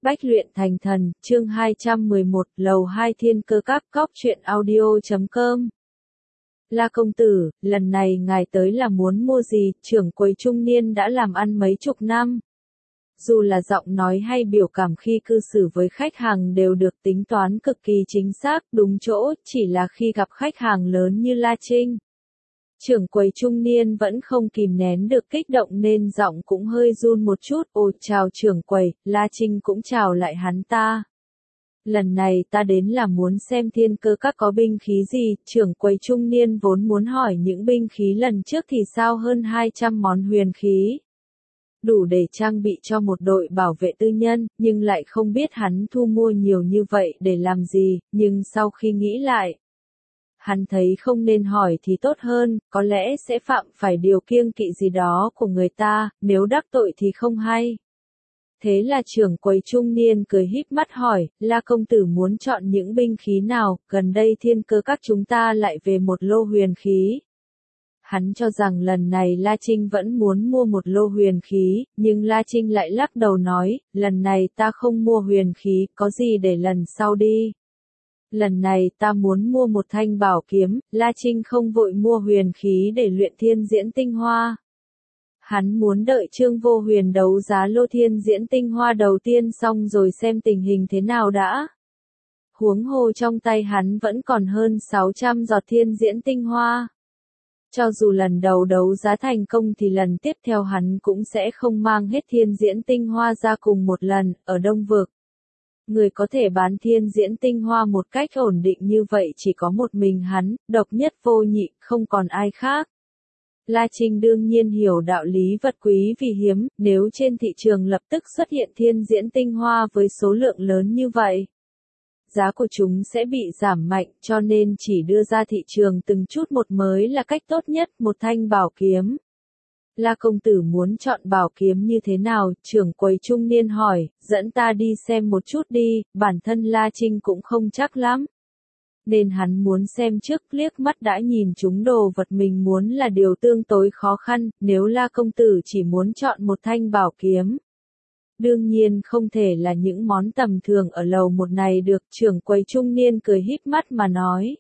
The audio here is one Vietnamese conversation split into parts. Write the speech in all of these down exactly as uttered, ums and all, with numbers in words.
Bách luyện thành thần, chương hai trăm mười một, lầu hai thiên cơ các, cóc truyện audio chấm com. La công tử, lần này ngài tới là muốn mua gì? Trưởng quầy trung niên đã làm ăn mấy chục năm. Dù là giọng nói hay biểu cảm khi cư xử với khách hàng đều được tính toán cực kỳ chính xác, đúng chỗ, chỉ là khi gặp khách hàng lớn như La Trinh. Trưởng quầy trung niên vẫn không kìm nén được kích động nên giọng cũng hơi run một chút. Ồ, chào trưởng quầy, La Trinh cũng chào lại hắn ta. Lần này ta đến là muốn xem thiên cơ các có binh khí gì. Trưởng quầy trung niên vốn muốn hỏi những binh khí lần trước thì sao hơn hai trăm món huyền khí. Đủ để trang bị cho một đội bảo vệ tư nhân, nhưng lại không biết hắn thu mua nhiều như vậy để làm gì, nhưng sau khi nghĩ lại, hắn thấy không nên hỏi thì tốt hơn, có lẽ sẽ phạm phải điều kiêng kỵ gì đó của người ta, nếu đắc tội thì không hay. Thế là trưởng quầy trung niên cười híp mắt hỏi, La công tử muốn chọn những binh khí nào? Gần đây thiên cơ các chúng ta lại về một lô huyền khí. Hắn cho rằng lần này La Trinh vẫn muốn mua một lô huyền khí, nhưng La Trinh lại lắc đầu nói, lần này ta không mua huyền khí, có gì để lần sau đi. Lần này ta muốn mua một thanh bảo kiếm. La Trinh không vội mua huyền khí để luyện thiên diễn tinh hoa. Hắn muốn đợi Trương Vô Huyền đấu giá lô thiên diễn tinh hoa đầu tiên xong rồi xem tình hình thế nào đã. Huống hồ trong tay hắn vẫn còn hơn sáu trăm giọt thiên diễn tinh hoa. Cho dù lần đầu đấu giá thành công thì lần tiếp theo hắn cũng sẽ không mang hết thiên diễn tinh hoa ra cùng một lần, ở Đông Vực. Người có thể bán thiên diễn tinh hoa một cách ổn định như vậy chỉ có một mình hắn, độc nhất vô nhị, không còn ai khác. La Trinh đương nhiên hiểu đạo lý vật quý vì hiếm, nếu trên thị trường lập tức xuất hiện thiên diễn tinh hoa với số lượng lớn như vậy, giá của chúng sẽ bị giảm mạnh, cho nên chỉ đưa ra thị trường từng chút một mới là cách tốt nhất. Một thanh bảo kiếm. La công tử muốn chọn bảo kiếm như thế nào? Trưởng quầy trung niên hỏi, dẫn ta đi xem một chút đi. Bản thân La Trinh cũng không chắc lắm, nên hắn muốn xem trước, liếc mắt đã nhìn chúng đồ vật mình muốn là điều tương đối khó khăn. Nếu La công tử chỉ muốn chọn một thanh bảo kiếm, đương nhiên không thể là những món tầm thường ở lầu một này được. Trưởng quầy trung niên cười híp mắt mà nói.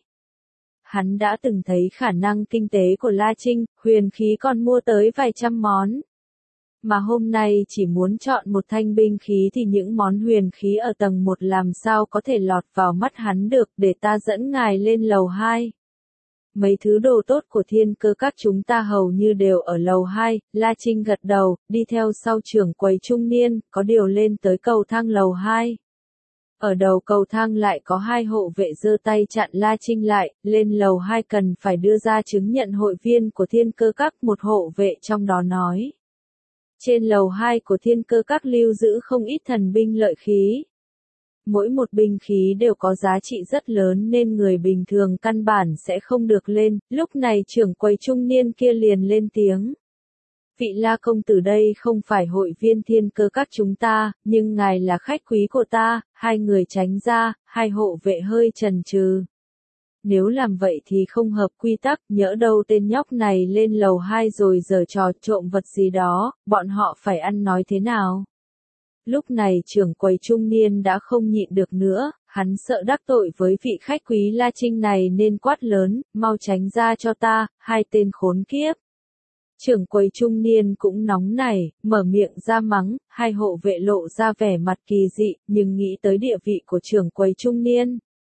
Hắn đã từng thấy khả năng kinh tế của La Trinh, huyền khí còn mua tới vài trăm món. Mà hôm nay chỉ muốn chọn một thanh binh khí thì những món huyền khí ở tầng một làm sao có thể lọt vào mắt hắn được. Để ta dẫn ngài lên lầu hai. Mấy thứ đồ tốt của thiên cơ các chúng ta hầu như đều ở lầu hai. La Trinh gật đầu, đi theo sau trưởng quầy trung niên, có điều lên tới cầu thang lầu hai. Ở đầu cầu thang lại có hai hộ vệ giơ tay chặn La Trinh lại, lên lầu hai cần phải đưa ra chứng nhận hội viên của thiên cơ các. Một hộ vệ trong đó nói. Trên lầu hai của thiên cơ các lưu giữ không ít thần binh lợi khí. Mỗi một binh khí đều có giá trị rất lớn nên người bình thường căn bản sẽ không được lên. Lúc này trưởng quầy trung niên kia liền lên tiếng. Vị La công tử đây không phải hội viên thiên cơ các chúng ta, nhưng ngài là khách quý của ta. Hai người tránh ra, hai hộ vệ hơi chần chừ. Nếu làm vậy thì không hợp quy tắc, nhỡ đâu tên nhóc này lên lầu hai rồi giở trò trộm vật gì đó, bọn họ phải ăn nói thế nào? Lúc này trưởng quầy trung niên đã không nhịn được nữa, hắn sợ đắc tội với vị khách quý La Trinh này nên quát lớn, mau tránh ra cho ta, hai tên khốn kiếp. Trưởng quầy trung niên cũng nóng nảy, mở miệng ra mắng, hai hộ vệ lộ ra vẻ mặt kỳ dị, nhưng nghĩ tới địa vị của trưởng quầy trung niên.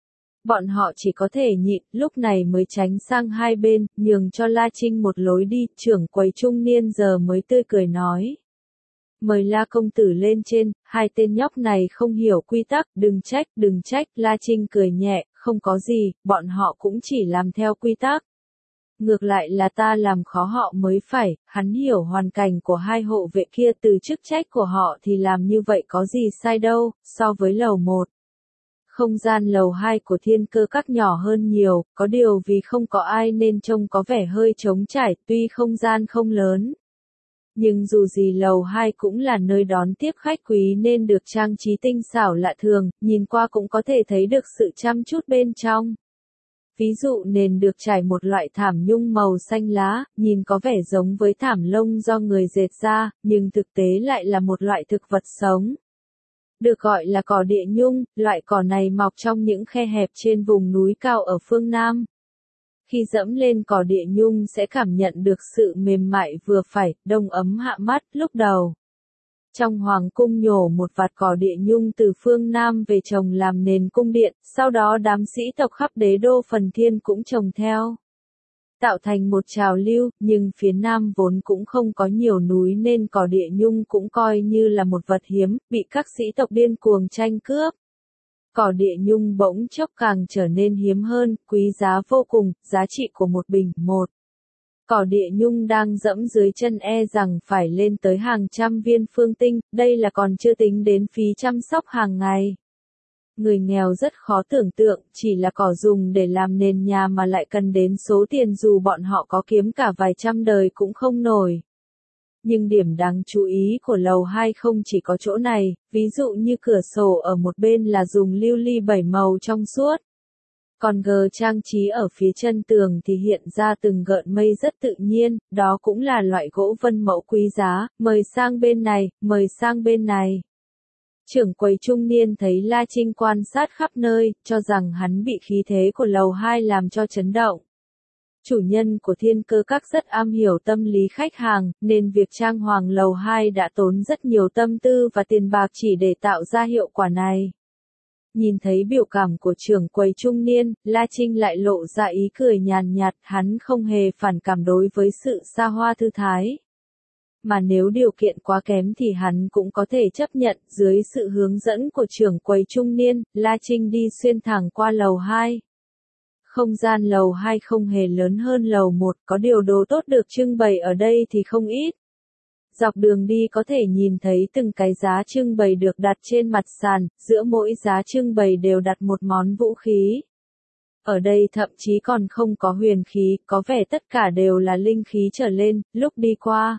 Bọn họ chỉ có thể nhịn, lúc này mới tránh sang hai bên, nhường cho La Trinh một lối đi. Trưởng quầy trung niên giờ mới tươi cười nói. Mời La công tử lên trên. Hai tên nhóc này không hiểu quy tắc, đừng trách, đừng trách. La Trinh cười nhẹ, không có gì, bọn họ cũng chỉ làm theo quy tắc. Ngược lại là ta làm khó họ mới phải. Hắn hiểu hoàn cảnh của hai hộ vệ kia, từ chức trách của họ thì làm như vậy có gì sai đâu. So với lầu một, không gian lầu hai của thiên cơ các nhỏ hơn nhiều, có điều vì không có ai nên trông có vẻ hơi trống trải. Tuy không gian không lớn, nhưng dù gì lầu hai cũng là nơi đón tiếp khách quý nên được trang trí tinh xảo lạ thường, nhìn qua cũng có thể thấy được sự chăm chút bên trong. Ví dụ nền được trải một loại thảm nhung màu xanh lá, nhìn có vẻ giống với thảm lông do người dệt ra, nhưng thực tế lại là một loại thực vật sống. Được gọi là cỏ địa nhung, loại cỏ này mọc trong những khe hẹp trên vùng núi cao ở phương Nam. Khi dẫm lên cỏ địa nhung sẽ cảm nhận được sự mềm mại vừa phải, đông ấm hạ mắt. Lúc đầu, trong hoàng cung nhổ một vạt cỏ địa nhung từ phương Nam về trồng làm nền cung điện, sau đó đám sĩ tộc khắp đế đô Phần Thiên cũng trồng theo, tạo thành một trào lưu. Nhưng phía Nam vốn cũng không có nhiều núi nên cỏ địa nhung cũng coi như là một vật hiếm, bị các sĩ tộc điên cuồng tranh cướp. Cỏ địa nhung bỗng chốc càng trở nên hiếm hơn, quý giá vô cùng, giá trị của một bình một cỏ địa nhung đang dẫm dưới chân e rằng phải lên tới hàng trăm viên phương tinh, đây là còn chưa tính đến phí chăm sóc hàng ngày. Người nghèo rất khó tưởng tượng, chỉ là cỏ dùng để làm nền nhà mà lại cần đến số tiền dù bọn họ có kiếm cả vài trăm đời cũng không nổi. Nhưng điểm đáng chú ý của lầu hai không chỉ có chỗ này, ví dụ như cửa sổ ở một bên là dùng lưu ly bảy màu trong suốt. Còn gờ trang trí ở phía chân tường thì hiện ra từng gợn mây rất tự nhiên, đó cũng là loại gỗ vân mẫu quý giá. Mời sang bên này, mời sang bên này. Trưởng quầy trung niên thấy La Trinh quan sát khắp nơi, cho rằng hắn bị khí thế của lầu hai làm cho chấn động. Chủ nhân của Thiên Cơ Các rất am hiểu tâm lý khách hàng, nên việc trang hoàng lầu hai đã tốn rất nhiều tâm tư và tiền bạc chỉ để tạo ra hiệu quả này. Nhìn thấy biểu cảm của trưởng quầy trung niên, La Trinh lại lộ ra ý cười nhàn nhạt, hắn không hề phản cảm đối với sự xa hoa thư thái. Mà nếu điều kiện quá kém thì hắn cũng có thể chấp nhận. Dưới sự hướng dẫn của trưởng quầy trung niên, La Trinh đi xuyên thẳng qua lầu hai. Không gian lầu hai không hề lớn hơn lầu một, có điều đồ tốt được trưng bày ở đây thì không ít. Dọc đường đi có thể nhìn thấy từng cái giá trưng bày được đặt trên mặt sàn, giữa mỗi giá trưng bày đều đặt một món vũ khí. Ở đây thậm chí còn không có huyền khí, có vẻ tất cả đều là linh khí trở lên. Lúc đi qua,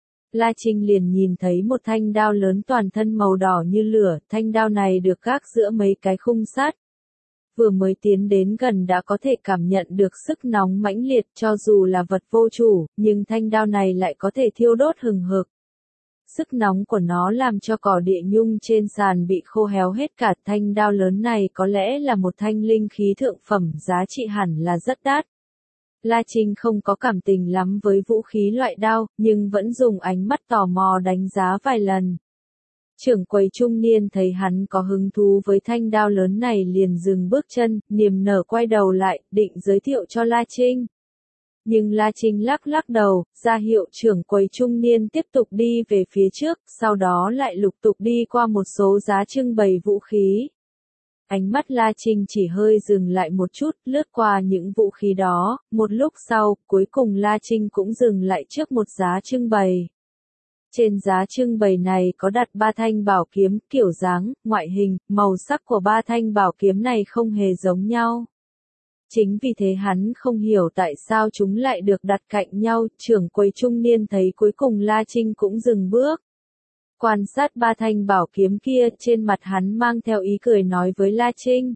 La Trinh liền nhìn thấy một thanh đao lớn toàn thân màu đỏ như lửa, thanh đao này được gác giữa mấy cái khung sắt. Vừa mới tiến đến gần đã có thể cảm nhận được sức nóng mãnh liệt, cho dù là vật vô chủ, nhưng thanh đao này lại có thể thiêu đốt hừng hực. Sức nóng của nó làm cho cỏ địa nhung trên sàn bị khô héo hết cả. Thanh đao lớn này có lẽ là một thanh linh khí thượng phẩm, giá trị hẳn là rất đắt. La Trinh không có cảm tình lắm với vũ khí loại đao, nhưng vẫn dùng ánh mắt tò mò đánh giá vài lần. Trưởng quầy trung niên thấy hắn có hứng thú với thanh đao lớn này liền dừng bước chân, niềm nở quay đầu lại, định giới thiệu cho La Trinh. Nhưng La Trinh lắc lắc đầu, ra hiệu trưởng quầy trung niên tiếp tục đi về phía trước, sau đó lại lục tục đi qua một số giá trưng bày vũ khí. Ánh mắt La Trinh chỉ hơi dừng lại một chút, lướt qua những vũ khí đó, một lúc sau, cuối cùng La Trinh cũng dừng lại trước một giá trưng bày. Trên giá trưng bày này có đặt ba thanh bảo kiếm, kiểu dáng, ngoại hình, màu sắc của ba thanh bảo kiếm này không hề giống nhau. Chính vì thế hắn không hiểu tại sao chúng lại được đặt cạnh nhau. Trưởng quầy trung niên thấy cuối cùng La Trinh cũng dừng bước. Quan sát ba thanh bảo kiếm kia, trên mặt hắn mang theo ý cười nói với La Trinh.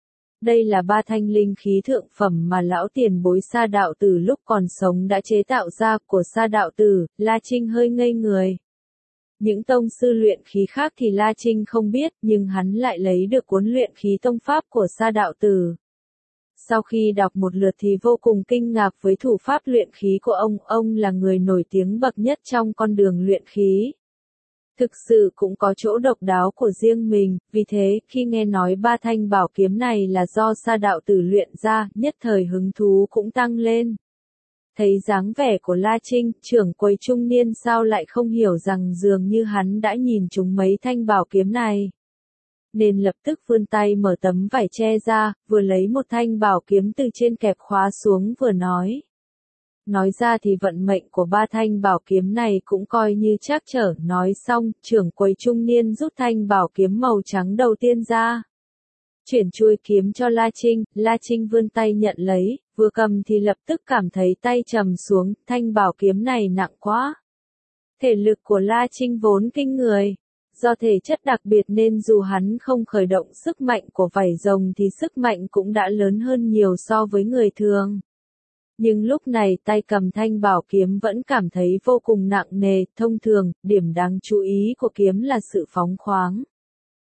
Đây là ba thanh linh khí thượng phẩm mà lão tiền bối Sa đạo tử lúc còn sống đã chế tạo ra. Của Sa đạo tử. La Trinh hơi ngây người. Những tông sư luyện khí khác thì La Trinh không biết, nhưng hắn lại lấy được cuốn luyện khí tông pháp của Sa đạo tử. Sau khi đọc một lượt thì vô cùng kinh ngạc với thủ pháp luyện khí của ông, ông là người nổi tiếng bậc nhất trong con đường luyện khí. Thực sự cũng có chỗ độc đáo của riêng mình, vì thế, khi nghe nói ba thanh bảo kiếm này là do Sa đạo tử luyện ra, nhất thời hứng thú cũng tăng lên. Thấy dáng vẻ của La Trinh, trưởng quầy trung niên sao lại không hiểu rằng dường như hắn đã nhìn trúng mấy thanh bảo kiếm này. Nên lập tức vươn tay mở tấm vải che ra, vừa lấy một thanh bảo kiếm từ trên kẹp khóa xuống vừa nói. Nói ra thì vận mệnh của ba thanh bảo kiếm này cũng coi như trắc trở. Nói xong, trưởng quầy trung niên rút thanh bảo kiếm màu trắng đầu tiên ra. Chuyển chuôi kiếm cho La Trinh, La Trinh vươn tay nhận lấy, vừa cầm thì lập tức cảm thấy tay trầm xuống, thanh bảo kiếm này nặng quá. Thể lực của La Trinh vốn kinh người. Do thể chất đặc biệt nên dù hắn không khởi động sức mạnh của vảy rồng thì sức mạnh cũng đã lớn hơn nhiều so với người thường. Nhưng lúc này tay cầm thanh bảo kiếm vẫn cảm thấy vô cùng nặng nề. Thông thường, điểm đáng chú ý của kiếm là sự phóng khoáng.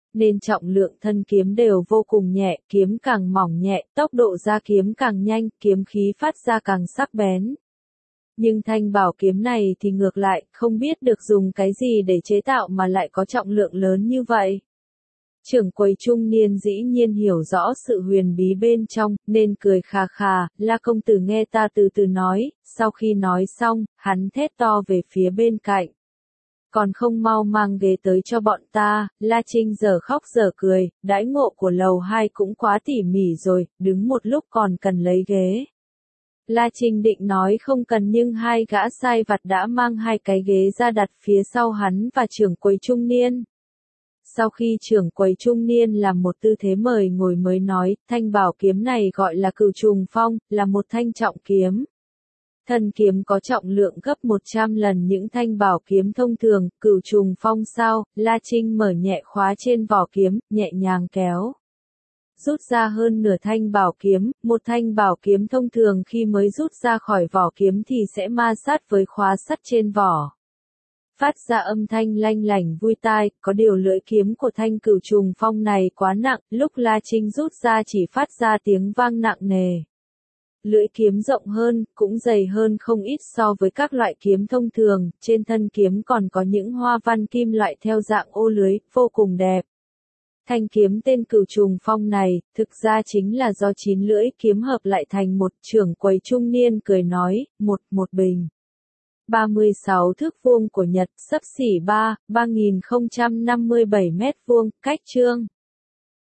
nên trọng lượng thân kiếm đều vô cùng nhẹ, kiếm càng mỏng nhẹ, tốc độ ra kiếm càng nhanh, kiếm khí phát ra càng sắc bén. Nhưng thanh bảo kiếm này thì ngược lại, không biết được dùng cái gì để chế tạo mà lại có trọng lượng lớn như vậy. Trưởng quầy trung niên dĩ nhiên hiểu rõ sự huyền bí bên trong, nên cười khà khà, La công tử nghe ta từ từ nói, sau khi nói xong, hắn thét to về phía bên cạnh. Còn không mau mang ghế tới cho bọn ta, La Trinh giờ khóc giờ cười, đãi ngộ của lầu hai cũng quá tỉ mỉ rồi, đứng một lúc còn cần lấy ghế. La Trinh định nói không cần nhưng hai gã sai vặt đã mang hai cái ghế ra đặt phía sau hắn và trưởng quầy trung niên. Sau khi trưởng quầy trung niên làm một tư thế mời ngồi mới nói, thanh bảo kiếm này gọi là Cửu Trùng Phong, là một thanh trọng kiếm. Thân kiếm có trọng lượng gấp một trăm lần những thanh bảo kiếm thông thường, Cửu Trùng Phong sao, La Trinh mở nhẹ khóa trên vỏ kiếm, nhẹ nhàng kéo. Rút ra hơn nửa thanh bảo kiếm, một thanh bảo kiếm thông thường khi mới rút ra khỏi vỏ kiếm thì sẽ ma sát với khóa sắt trên vỏ. Phát ra âm thanh lanh lảnh vui tai, có điều lưỡi kiếm của thanh Cửu Trùng Phong này quá nặng, lúc La Trinh rút ra chỉ phát ra tiếng vang nặng nề. Lưỡi kiếm rộng hơn, cũng dày hơn không ít so với các loại kiếm thông thường, trên thân kiếm còn có những hoa văn kim loại theo dạng ô lưới, vô cùng đẹp. Thanh kiếm tên Cửu Trùng Phong này, thực ra chính là do chín lưỡi kiếm hợp lại thành một. Trưởng quầy trung niên cười nói, một, một bình. ba mươi sáu thước vuông của Nhật, xấp xỉ ba, ba nghìn không trăm năm mươi bảy mét vuông, cách chương.